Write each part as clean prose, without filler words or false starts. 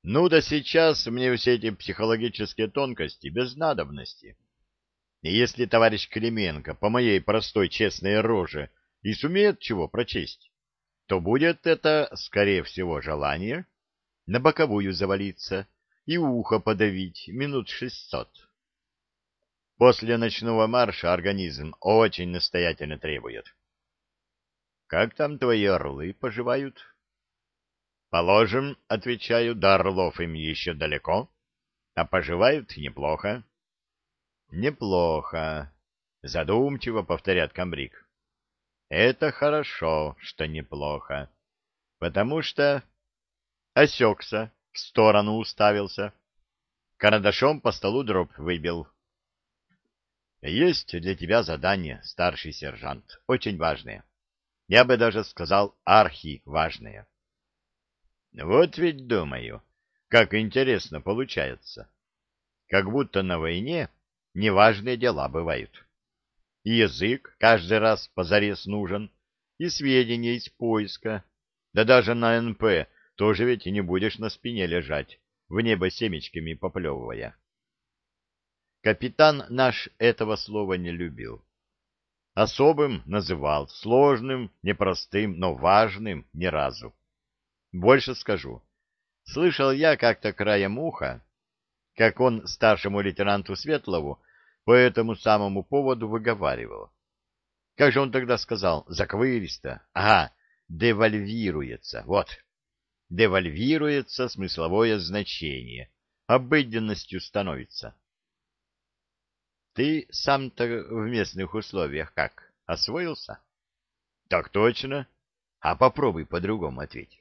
Ну да сейчас мне все эти психологические тонкости без надобности. И если товарищ Клименко по моей простой честной роже и сумеет чего прочесть, то будет это, скорее всего, желание на боковую завалиться и ухо подавить минут 600. После ночного марша организм очень настоятельно требует. Как там твои орлы поживают? Положим, отвечаю, до орлов им еще далеко, а поживают неплохо. Неплохо, задумчиво повторяет комбриг. Это хорошо, что неплохо, потому что осекся, в сторону уставился, карандашом по столу дробь выбил. Есть для тебя задание, старший сержант, очень важное. Я бы даже сказал, архиважное. Вот ведь думаю, как интересно получается. Как будто на войне неважные дела бывают. И язык каждый раз позарез нужен, и сведения из поиска. Да даже на НП тоже ведь и не будешь на спине лежать, в небо семечками поплевывая. Капитан наш этого слова не любил. Особым называл, сложным, непростым, но важным ни разу. Больше скажу. Слышал я как-то краем уха, как он старшему лейтенанту Светлову по этому самому поводу выговаривал. Как же он тогда сказал? Заковыристо. Ага, девальвируется. Вот. Девальвируется смысловое значение. Обыденностью становится. Ты сам-то в местных условиях как? Освоился? Так точно. А попробуй по-другому ответь.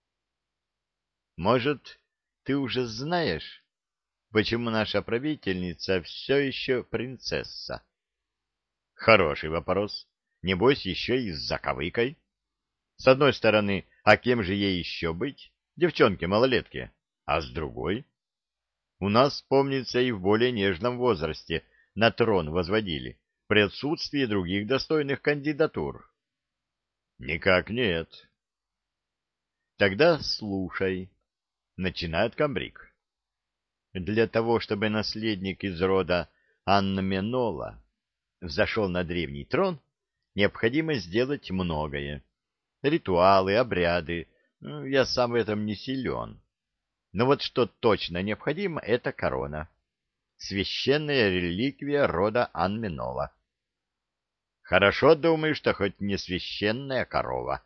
Может, ты уже знаешь, почему наша правительница все еще принцесса? Хороший вопрос. Небось, еще и с заковыкой. С одной стороны, а кем же ей еще быть? Девчонке-малолетке. А с другой? У нас, помнится, и в более нежном возрасте на трон возводили, при отсутствии других достойных кандидатур. Никак нет. Тогда слушай. Начинает комбриг. Для того, чтобы наследник из рода Анменола взошел на древний трон, необходимо сделать многое. Ритуалы, обряды. Я сам в этом не силен. Но вот что точно необходимо, это корона. Священная реликвия рода Анменола. Хорошо думаю, что хоть не священная корова.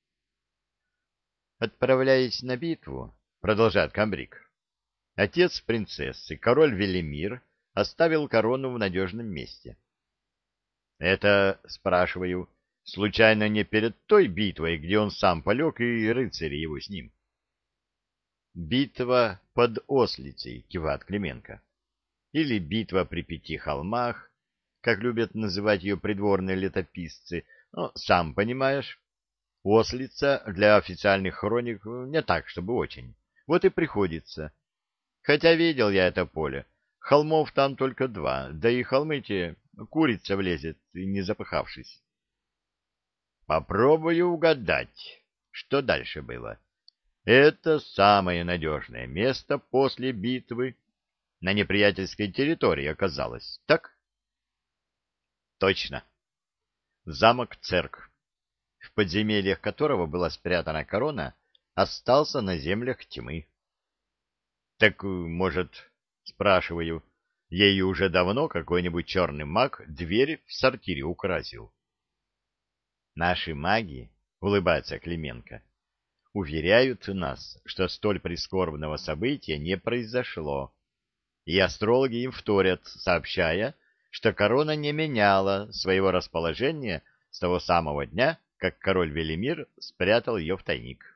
Отправляясь на битву, продолжает комбриг, отец принцессы, король Велимир, оставил корону в надежном месте. Это, спрашиваю, случайно не перед той битвой, где он сам полег и рыцари его с ним? Битва под Ослицей, кивает Клименко. Или битва при 5 холмах, как любят называть ее придворные летописцы. Но, сам понимаешь, Ослица для официальных хроник не так, чтобы очень. Вот и приходится. Хотя видел я это поле. Холмов там только 2, да и холмы те курица влезет, не запыхавшись. Попробую угадать, что дальше было. Это самое надежное место после битвы на неприятельской территории оказалось, так? Точно. Замок-церковь, в подземельях которого была спрятана корона, остался на землях тьмы. Так, может, спрашиваю, ею уже давно какой-нибудь черный маг дверь в сортире украсил? Наши маги, улыбается Клименко, уверяют нас, что столь прискорбного события не произошло, и астрологи им вторят, сообщая, что корона не меняла своего расположения с того самого дня, как король Велимир спрятал ее в тайник.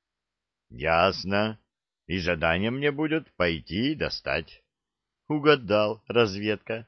Ясно. И задание мне будет пойти и достать. Угадал, разведка.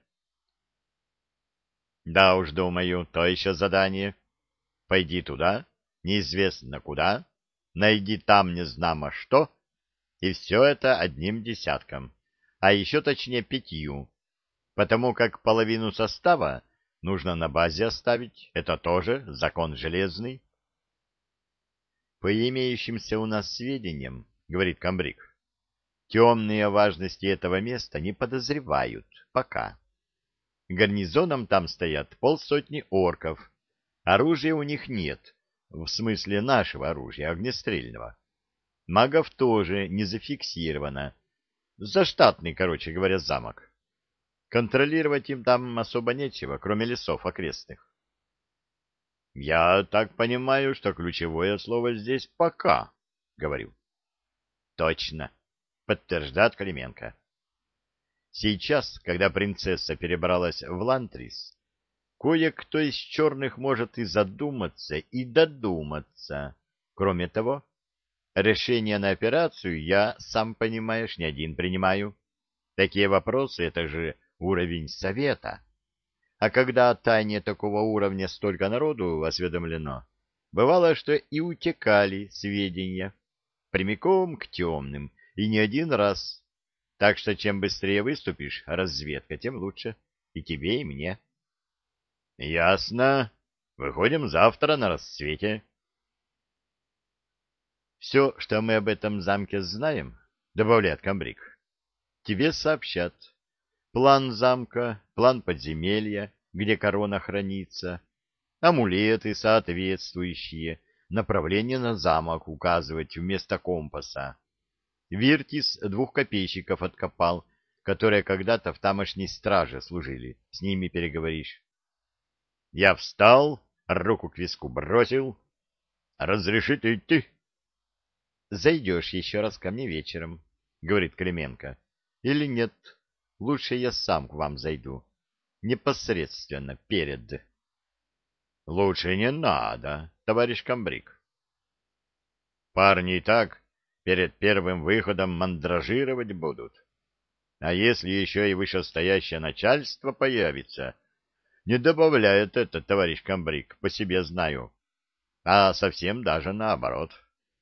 Да уж, думаю, то еще задание. Пойди туда, неизвестно куда, найди там незнамо что, и все это одним десятком, а еще точнее 5, потому как половину состава нужно на базе оставить, это тоже закон железный. По имеющимся у нас сведениям, говорит комбриг, Темные о важности этого места не подозревают пока. Гарнизоном там стоят 50 орков. Оружия у них нет, в смысле нашего оружия, огнестрельного. Магов тоже не зафиксировано. Заштатный, короче говоря, замок. Контролировать им там особо нечего, кроме лесов окрестных. Я так понимаю, что ключевое слово здесь «пока», — говорю. Точно, подтверждает Клименко. Сейчас, когда принцесса перебралась в Лантрис, кое-кто из черных может и задуматься, и додуматься. Кроме того, решение на операцию я, сам понимаешь, не один принимаю. Такие вопросы — это же уровень совета. А когда о тайне такого уровня столько народу осведомлено, бывало, что и утекали сведения прямиком к темным, и не один раз. Так что чем быстрее выступишь, разведка, тем лучше. И тебе, и мне. — Ясно. Выходим завтра на рассвете. — Все, что мы об этом замке знаем, — добавляет комбриг, — тебе сообщат. План замка, план подземелья, где корона хранится, амулеты соответствующие, направление на замок указывать вместо компаса. Виртис 2 копейщиков откопал, которые когда-то в тамошней страже служили. С ними переговоришь. Я встал, руку к виску бросил. «Разрешите идти?» «Зайдешь еще раз ко мне вечером», — говорит Клименко. «Или нет? Лучше я сам к вам зайду. Непосредственно перед». «Лучше не надо, товарищ комбриг». Парни и так перед первым выходом мандражировать будут. А если еще и вышестоящее начальство появится, не добавляет это, товарищ комбриг, по себе знаю, а совсем даже наоборот.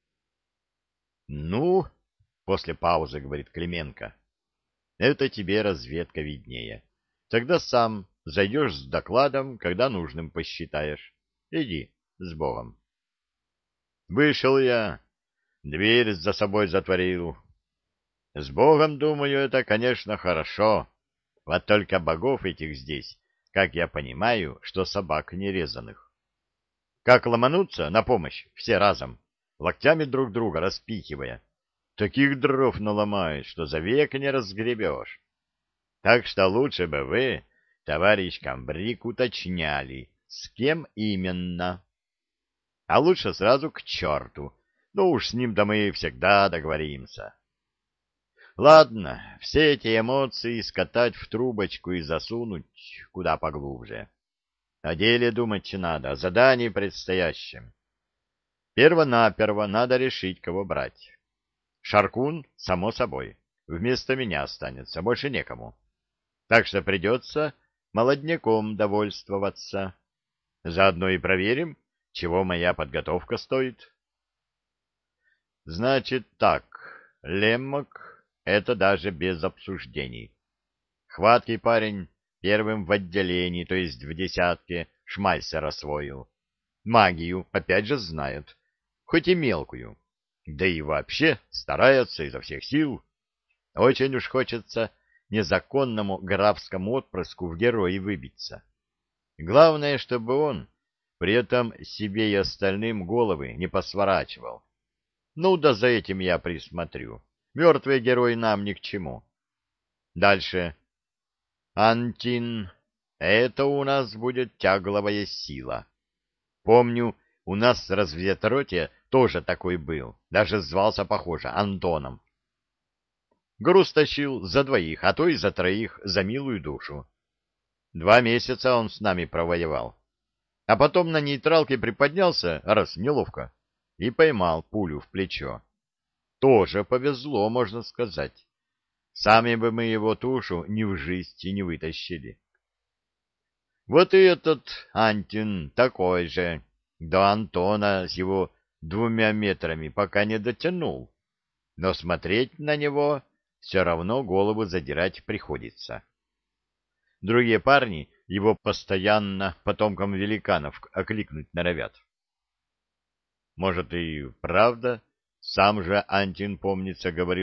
Ну, после паузы говорит Клименко, это тебе разведка виднее. Тогда сам зайдешь с докладом, когда нужным посчитаешь. Иди с Богом. Вышел я, дверь за собой затворил. С Богом, думаю, это, конечно, хорошо. Вот только богов этих здесь, как я понимаю, что собак нерезанных. Как ломанутся на помощь все разом, локтями друг друга распихивая. Таких дров наломают, что за век не разгребешь. Так что лучше бы вы, товарищ комбриг, уточняли, с кем именно. А лучше сразу к черту. Ну уж с ним-то мы всегда договоримся. Ладно, все эти эмоции скатать в трубочку и засунуть куда поглубже. О деле думать надо, о задании предстоящем. Первонаперво надо решить, кого брать. Шаркун, само собой, вместо меня останется, больше некому. Так что придется молодняком довольствоваться. Заодно и проверим, чего моя подготовка стоит. Значит так, Леммок — это даже без обсуждений. Хваткий парень первым в отделении, то есть в десятке, Шмайсер освоил. Магию, опять же, знает, хоть и мелкую. Да и вообще старается изо всех сил. Очень уж хочется незаконному графскому отпрыску в герои выбиться. Главное, чтобы он при этом себе и остальным головы не посворачивал. Ну да за этим я присмотрю. Мертвые герои нам ни к чему. Дальше. Антин. Это у нас будет тягловая сила. Помню, у нас в разведроте тоже такой был. Даже звался, похоже, Антоном. Груз тащил за 2, а то и за 3, за милую душу. 2 месяца он с нами провоевал. А потом на нейтралке приподнялся, раз неловко, и поймал пулю в плечо. Тоже повезло, можно сказать. Сами бы мы его тушу ни в жизнь не вытащили. Вот и этот Антин такой же, до Антона с его 2 метрами пока не дотянул. Но смотреть на него все равно голову задирать приходится. Другие парни его постоянно потомкам великанов окликнуть норовят. Может, и правда, сам же Антин, помнится, говорил,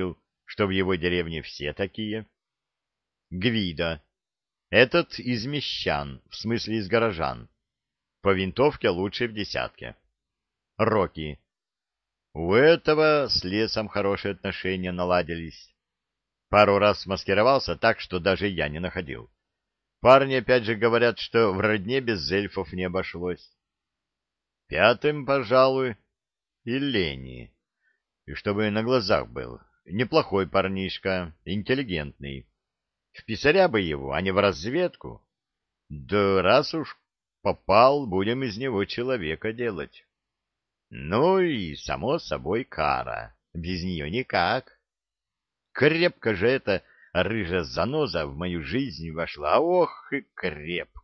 что в его деревне все такие. Гвидо. Этот из мещан, в смысле из горожан. По винтовке лучше в десятке. Рокки. У этого с лесом хорошие отношения наладились. Пару раз маскировался так, что даже я не находил. Парни опять же говорят, что в родне без эльфов не обошлось. Пятым, пожалуй, и Лени. И чтобы на глазах был. Неплохой парнишка, интеллигентный. В писаря бы его, а не в разведку. Да раз уж попал, будем из него человека делать. Ну и, само собой, Кара. Без нее никак. Крепко же эта рыжая заноза в мою жизнь вошла. Ох и крепко!